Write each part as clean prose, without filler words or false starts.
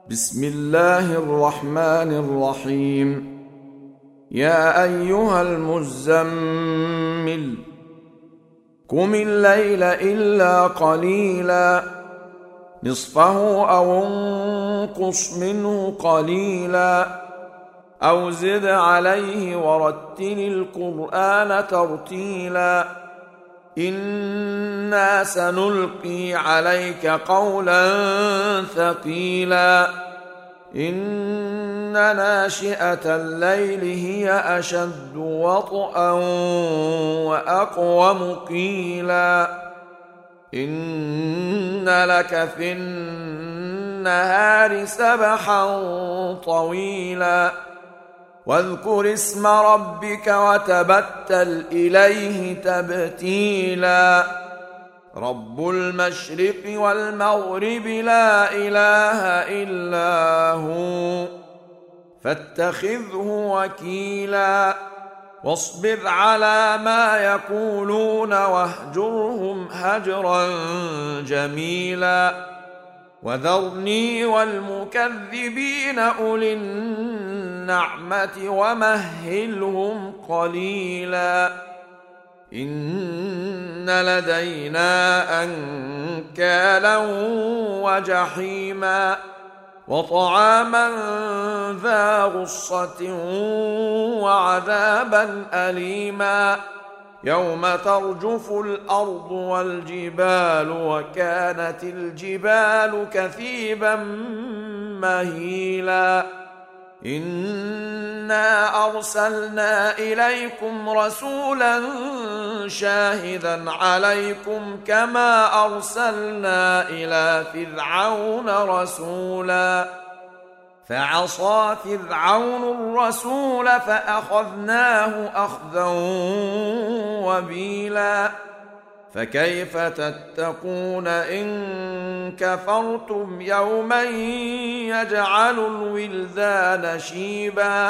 بسم الله الرحمن الرحيم. يا أيها المزمل قم الليل إلا قليلا نصفه أو انقص منه قليلا أو زد عليه ورتل القرآن ترتيلا إنا سنلقي عليك قولا ثقيلا إن ناشئة الليل هي أشد وطئا وأقوم قيلا إن لك في النهار سبحا طويلا واذكر اسم ربك وتبتل إليه تبتيلا رب المشرق والمغرب لا إله إلا هو فاتخذه وكيلا واصبر على ما يقولون واهجرهم هجرا جميلا وذرني والمكذبين أولي النعمة ومهلهم قليلا إن لدينا أنكالا وجحيما وطعاما ذا غصة وعذابا أليما يوم ترجف الأرض والجبال وكانت الجبال كثيبا مهيلا إنا أرسلنا إليكم رسولا شاهدا عليكم كما أرسلنا إلى فرعون رسولا فعصى فرعون الرسول فأخذناه أخذا وبيلا فكيف تتقون إن كفرتم يوما يجعل الولدان شيبا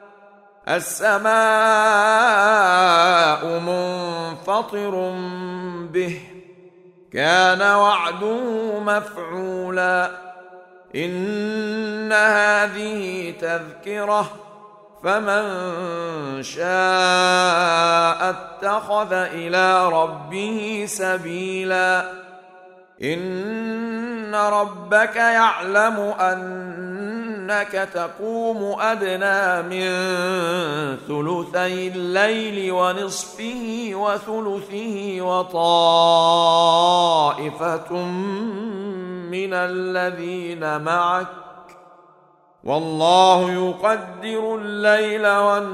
السماء منفطر به كان وعده مفعولا إن هذه تذكرة فمن شاء اتخذ إلى ربه سبيلا إن ربك يعلم أنك تقوم أدنى من ثلثي الليل ونصفه وثلثه وطائفة من الذين معك والله يقدر الليل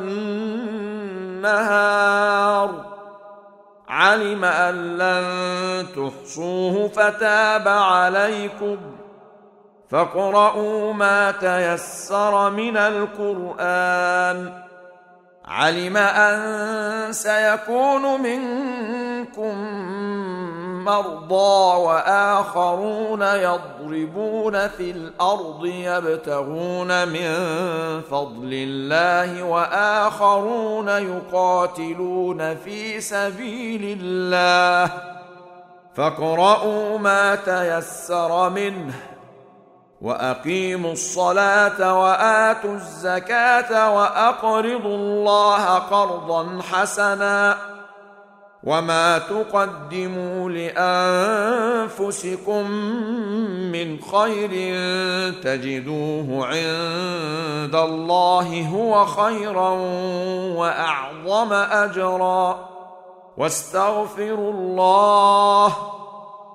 والنهار علم أن لن تحصوه فتاب عليكم فاقرؤوا ما تيسر من القرآن علم أن سيكون منكم مرضى وآخرون يضربون في الأرض يبتغون من فضل الله وآخرون يقاتلون في سبيل الله فاقرؤوا ما تيسر منه وأقيموا الصلاة وآتوا الزكاة وأقرضوا الله قرضا حسنا وما تقدموا لأنفسكم من خير تجدوه عند الله هو خيرا وأعظم أجرا واستغفروا الله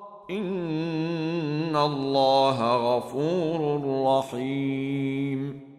إن الله غفور رحيم.